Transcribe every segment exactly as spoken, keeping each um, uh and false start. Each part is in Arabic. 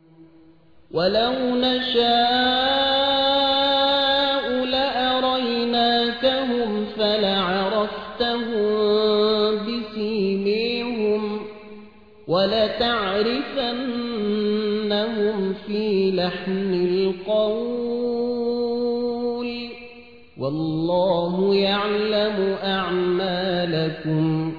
ولو نشاء لأريناكهم فلعرفتهم بسيميهم ولتعرفنهم في لحن القول والله يعلم أعمالكم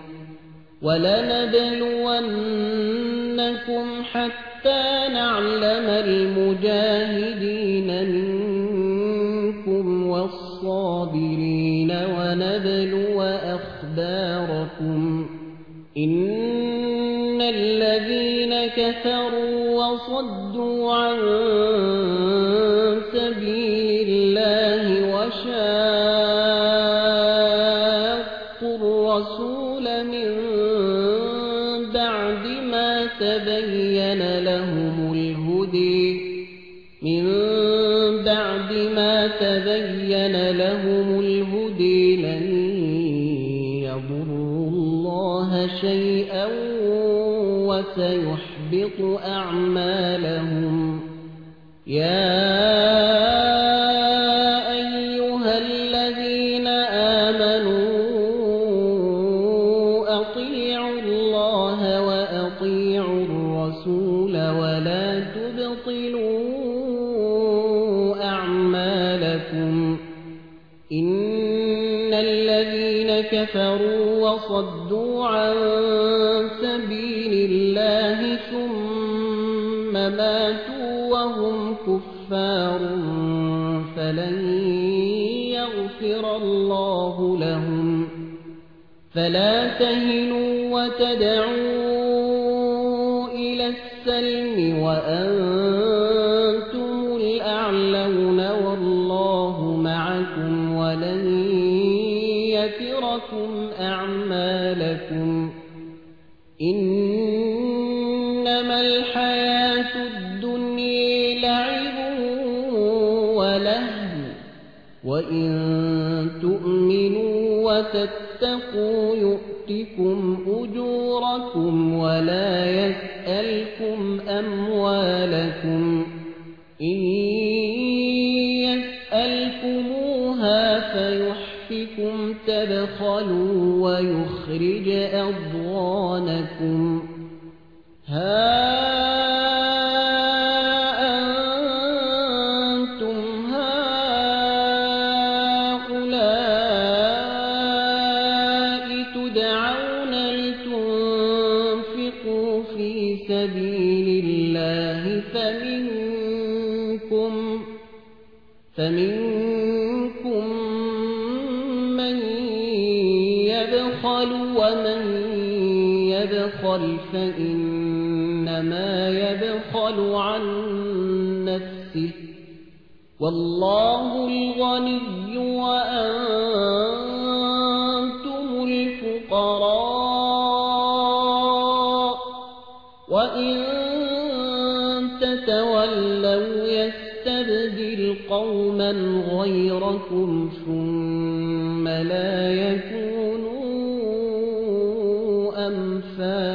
ولنبلونكم حتى نعلم المجاهدين منكم والصابرين ونبلو أخباركم إن الذين كفروا وصدوا عن سبيل الله وشاقوا الرسول من بعد ما تبين لهم الهدى من بعد ما تبين لهم الهدى لن يضروا الله شيئا وسيحبط أعمالهم يا أيها الذين آمنوا أطيعوا الله وأطيعوا الرسول ولا تبطلوا أعمالكم إن الذين كفروا وصدوا عن سبيل الله ثم ماتوا وهم كفار فلن يغفر الله لهم فلا تهنوا وتدعوا إلى السلم وأنتم الأعلون والله معكم ولن يتركم أعمالكم إنما الحياة الدنيا لعب ولهو وإن تؤمنوا وتتقوا يؤتكم أجوركم ولا يسألكم أموالكم إن يسألكموها فيحفكم تبخلوا ويخرج أضغانكم ها أنتم هؤلاء تدعون لتنفقوا في سبيل الله فمنكم فمنكم من يبخل ومن يبخل فإنما يبخل عن نفسه والله الغني وأنتم الفقراء وإن تتولوا يستبدل قوما غيركم ثم لا يكونوا أمثالكم